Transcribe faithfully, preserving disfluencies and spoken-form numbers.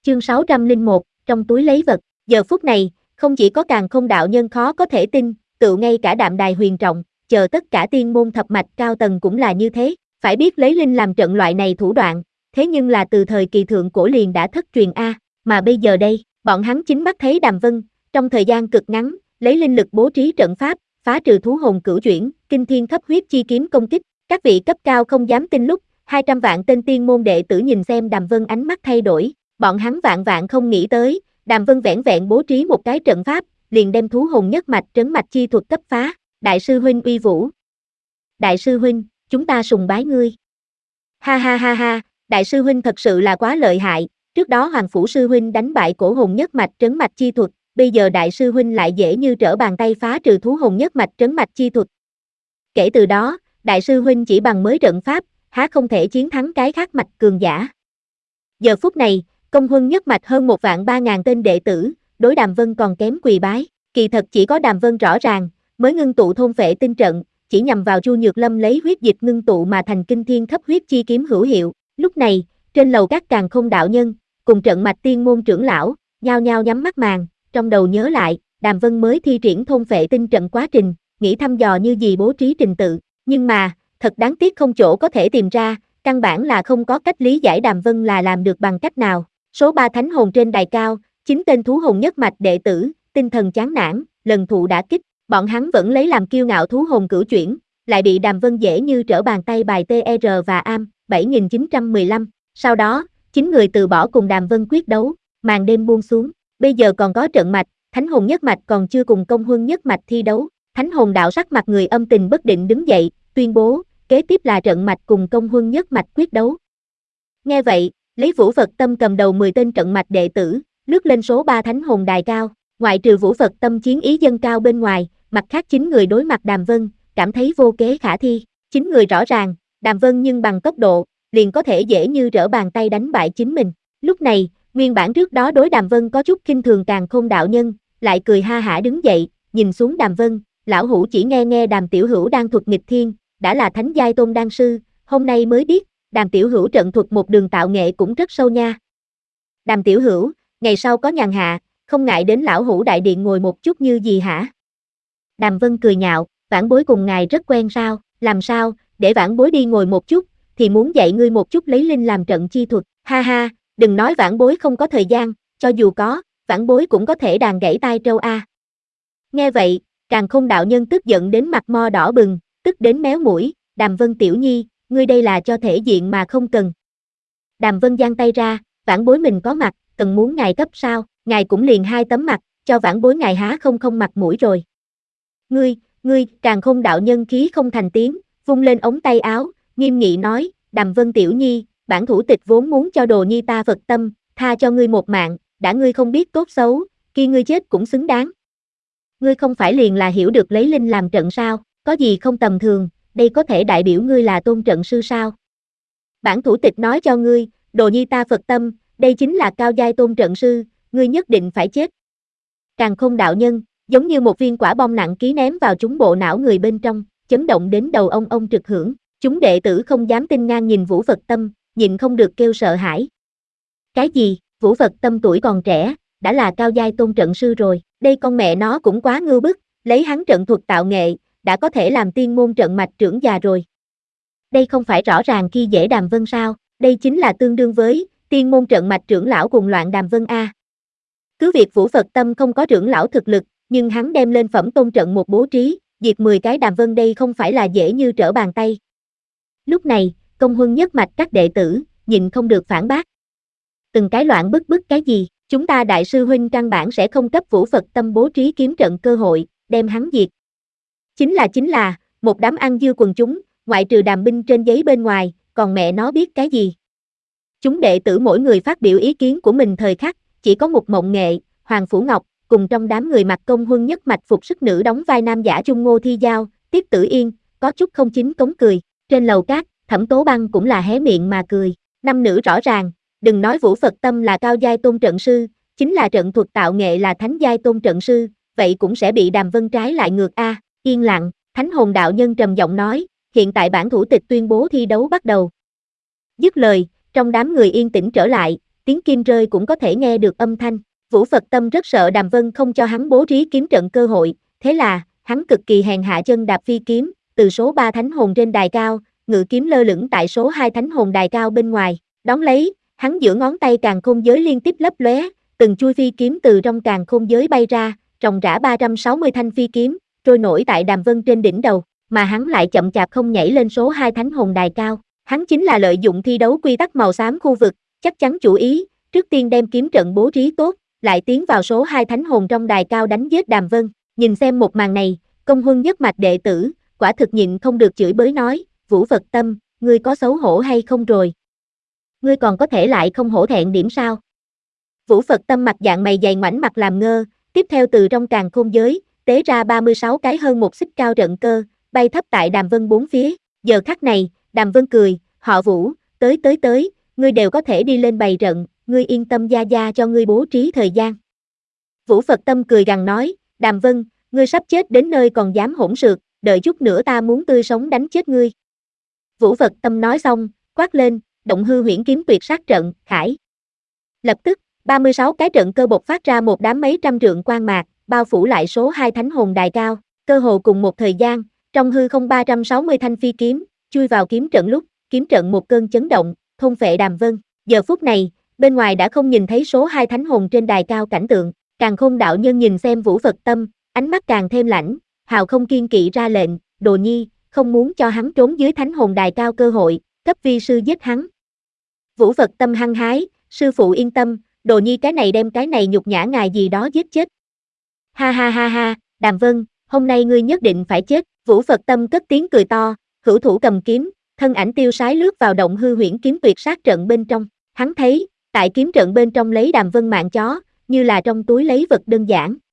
Chương sáu trăm lẻ một, trong túi lấy vật. Giờ phút này, không chỉ có Càn Khôn đạo nhân khó có thể tin, tựu ngay cả Đạm Đài huyền trọng, chờ tất cả tiên môn thập mạch cao tầng cũng là như thế. Phải biết lấy linh làm trận loại này thủ đoạn, thế nhưng là từ thời kỳ thượng cổ liền đã thất truyền a, mà bây giờ đây, bọn hắn chính mắt thấy Đàm Vân, trong thời gian cực ngắn, lấy linh lực bố trí trận pháp, phá trừ thú hồn cửu chuyển, kinh thiên thấp huyết chi kiếm công kích. Các vị cấp cao không dám tin lúc, hai trăm vạn tên tiên môn đệ tử nhìn xem Đàm Vân ánh mắt thay đổi, bọn hắn vạn vạn không nghĩ tới, Đàm Vân vẻn vẹn bố trí một cái trận pháp, liền đem thú hồn nhất mạch trấn mạch chi thuật cấp phá. Đại sư huynh uy vũ. Đại sư huynh, chúng ta sùng bái ngươi. Ha ha ha ha, đại sư huynh thật sự là quá lợi hại, trước đó Hoàng phủ sư huynh đánh bại cổ hồn nhất mạch trấn mạch chi thuật, bây giờ đại sư huynh lại dễ như trở bàn tay phá trừ thú hồn nhất mạch trấn mạch chi thuật. Kể từ đó, đại sư huynh chỉ bằng mới trận pháp, há không thể chiến thắng cái khác mạch cường giả. Giờ phút này, công huân nhất mạch hơn một vạn ba ngàn tên đệ tử, đối Đàm Vân còn kém quỳ bái, kỳ thật chỉ có Đàm Vân rõ ràng, mới ngưng tụ thôn phệ tinh trận, chỉ nhằm vào Chu Nhược Lâm lấy huyết dịch ngưng tụ mà thành kinh thiên thấp huyết chi kiếm hữu hiệu. Lúc này, trên lầu các Càn Khôn đạo nhân, cùng trận mạch tiên môn trưởng lão, nhao nhao nhắm mắt màn, trong đầu nhớ lại, Đàm Vân mới thi triển thôn phệ tinh trận quá trình, nghĩ thăm dò như gì bố trí trình tự, nhưng mà, thật đáng tiếc không chỗ có thể tìm ra, căn bản là không có cách lý giải Đàm Vân là làm được bằng cách nào. Số ba thánh hồn trên đài cao, chín tên thú hồn nhất mạch đệ tử, tinh thần chán nản, lần thụ đả kích, bọn hắn vẫn lấy làm kiêu ngạo thú hồn cửu chuyển, lại bị Đàm Vân dễ như trở bàn tay bài tê e rờ và am, bảy nghìn chín trăm mười lăm. Sau đó, chín người từ bỏ cùng Đàm Vân quyết đấu, màn đêm buông xuống, bây giờ còn có trận mạch, thánh hồn nhất mạch còn chưa cùng công huân nhất mạch thi đấu. Thánh hồn đạo sắc mặt người âm tình bất định đứng dậy, tuyên bố, kế tiếp là trận mạch cùng công huân nhất mạch quyết đấu. Nghe vậy, lấy Vũ Phật Tâm cầm đầu mười tên trận mạch đệ tử, lướt lên số ba thánh hồn đài cao, ngoại trừ Vũ Phật Tâm chiến ý dâng cao bên ngoài, mặt khác chín người đối mặt Đàm Vân, cảm thấy vô kế khả thi. Chín người rõ ràng, Đàm Vân nhưng bằng tốc độ, liền có thể dễ như trở bàn tay đánh bại chính mình. Lúc này, nguyên bản trước đó đối Đàm Vân có chút khinh thường Càn Khôn đạo nhân, lại cười ha hả đứng dậy, nhìn xuống Đàm Vân, lão hủ chỉ nghe nghe Đàm tiểu hữu đang thuật nghịch thiên, đã là thánh giai tôn đan sư, hôm nay mới biết, Đàm tiểu hữu trận thuật một đường tạo nghệ cũng rất sâu nha. Đàm tiểu hữu, ngày sau có nhàn hạ, không ngại đến lão hủ đại điện ngồi một chút như gì hả? Đàm Vân cười nhạo, vãn bối cùng ngài rất quen sao, làm sao, để vãn bối đi ngồi một chút, thì muốn dạy ngươi một chút lấy linh làm trận chi thuật, ha ha, đừng nói vãn bối không có thời gian, cho dù có, vãn bối cũng có thể đàn gãy tai trâu a. Nghe vậy, Càn Khôn đạo nhân tức giận đến mặt mo đỏ bừng, tức đến méo mũi, Đàm Vân tiểu nhi, ngươi đây là cho thể diện mà không cần. Đàm Vân giang tay ra, vãn bối mình có mặt, cần muốn ngài cấp sao, ngài cũng liền hai tấm mặt, cho vãn bối ngài há không không mặt mũi rồi. Ngươi, ngươi, Càn Khôn đạo nhân khí không thành tiếng, vung lên ống tay áo, nghiêm nghị nói, Đàm Vân tiểu nhi, bản thủ tịch vốn muốn cho đồ nhi ta Phật tâm, tha cho ngươi một mạng, đã ngươi không biết tốt xấu, khi ngươi chết cũng xứng đáng. Ngươi không phải liền là hiểu được lấy linh làm trận sao, có gì không tầm thường, đây có thể đại biểu ngươi là tôn trận sư sao? Bản thủ tịch nói cho ngươi, đồ nhi ta Phật tâm, đây chính là cao giai tôn trận sư, ngươi nhất định phải chết. Càn Khôn đạo nhân, giống như một viên quả bom nặng ký ném vào trúng bộ não người bên trong, chấn động đến đầu ông ông trực hưởng, chúng đệ tử không dám tin ngang nhìn Vũ Phật Tâm, nhịn không được kêu sợ hãi. Cái gì, Vũ Phật Tâm tuổi còn trẻ, đã là cao giai tôn trận sư rồi, đây con mẹ nó cũng quá ngưu bức, lấy hắn trận thuật tạo nghệ, đã có thể làm tiên môn trận mạch trưởng già rồi. Đây không phải rõ ràng khi dễ Đàm Vân sao, đây chính là tương đương với tiên môn trận mạch trưởng lão cùng loạn Đàm Vân a. Cứ việc Vũ Phật Tâm không có trưởng lão thực lực, nhưng hắn đem lên phẩm tôn trận một bố trí, diệt mười cái Đàm Vân đây không phải là dễ như trở bàn tay. Lúc này, công huân nhất mạch các đệ tử, nhịn không được phản bác. Từng cái loạn bức bức cái gì, chúng ta đại sư huynh căn bản sẽ không cấp Vũ Phật Tâm bố trí kiếm trận cơ hội, đem hắn diệt. Chính là chính là, một đám ăn dưa quần chúng, ngoại trừ đàm binh trên giấy bên ngoài, còn mẹ nó biết cái gì. Chúng đệ tử mỗi người phát biểu ý kiến của mình thời khắc, chỉ có một Mộng Nghệ, Hoàng Phủ Ngọc, cùng trong đám người mặc công huân nhất mạch phục sức nữ đóng vai nam giả Chung Ngô Thi Giao, Tiết Tử Yên, có chút không chính cống cười, trên lầu cát, Thẩm Tố Băng cũng là hé miệng mà cười, năm nữ rõ ràng, đừng nói Vũ Phật Tâm là cao giai tôn trận sư, chính là trận thuật tạo nghệ là thánh giai tôn trận sư, vậy cũng sẽ bị Đàm Vân trái lại ngược a. Yên lặng, Thánh Hồn đạo nhân trầm giọng nói, hiện tại bản thủ tịch tuyên bố thi đấu bắt đầu. Dứt lời, trong đám người yên tĩnh trở lại, tiếng kim rơi cũng có thể nghe được âm thanh. Vũ Phật Tâm rất sợ Đàm Vân không cho hắn bố trí kiếm trận cơ hội, thế là, hắn cực kỳ hèn hạ chân đạp phi kiếm, từ số ba thánh hồn trên đài cao, ngự kiếm lơ lửng tại số hai thánh hồn đài cao bên ngoài, đón lấy, hắn giữa ngón tay càn khôn giới liên tiếp lấp lóe, từng chui phi kiếm từ trong càn khôn giới bay ra, ròng rã ba trăm sáu mươi thanh phi kiếm, trôi nổi tại Đàm Vân trên đỉnh đầu, mà hắn lại chậm chạp không nhảy lên số hai thánh hồn đài cao. Hắn chính là lợi dụng thi đấu quy tắc màu xám khu vực, chắc chắn chủ ý, trước tiên đem kiếm trận bố trí tốt, lại tiến vào số hai thánh hồn trong đài cao đánh giết Đàm Vân. Nhìn xem một màn này, Công Huân nhất mạch đệ tử, quả thực nhịn không được chửi bới nói, Vũ Phật Tâm, ngươi có xấu hổ hay không rồi? Ngươi còn có thể lại không hổ thẹn điểm sao? Vũ Phật Tâm mặt dạng mày dày ngoảnh mặt làm ngơ, tiếp theo từ trong càn khôn giới, tế ra ba mươi sáu cái hơn một xích cao trận cơ, bay thấp tại Đàm Vân bốn phía. Giờ khắc này, Đàm Vân cười, họ Vũ, tới tới tới, ngươi đều có thể đi lên bày trận, ngươi yên tâm gia gia cho ngươi bố trí thời gian. Vũ Phật Tâm cười gằn nói, Đàm Vân, ngươi sắp chết đến nơi còn dám hỗn xược, đợi chút nữa ta muốn tươi sống đánh chết ngươi. Vũ Phật Tâm nói xong, quát lên, động hư huyễn kiếm tuyệt sát trận, khải. Lập tức, ba mươi sáu cái trận cơ bộc phát ra một đám mấy trăm trượng quang mạc, bao phủ lại số hai thánh hồn đài cao, cơ hồ cùng một thời gian, trong hư không ba trăm sáu mươi thanh phi kiếm, chui vào kiếm trận lúc, kiếm trận một cơn chấn động, thôn phệ Đàm Vân. Giờ phút này, bên ngoài đã không nhìn thấy số hai thánh hồn trên đài cao cảnh tượng, Càn Khôn đạo nhân nhìn xem Vũ Phật Tâm, ánh mắt càng thêm lãnh, hào không kiên kỵ ra lệnh, Đồ Nhi, không muốn cho hắn trốn dưới thánh hồn đài cao cơ hội, cấp vi sư giết hắn. Vũ Phật Tâm hăng hái, sư phụ yên tâm, Đồ Nhi cái này đem cái này nhục nhã ngài gì đó giết chết. Ha ha ha ha, Đàm Vân, hôm nay ngươi nhất định phải chết. Vũ Phật Tâm cất tiếng cười to, hữu thủ cầm kiếm, thân ảnh tiêu sái lướt vào động hư huyễn kiếm tuyệt sát trận bên trong. Hắn thấy, tại kiếm trận bên trong lấy Đàm Vân mạng chó, như là trong túi lấy vật đơn giản.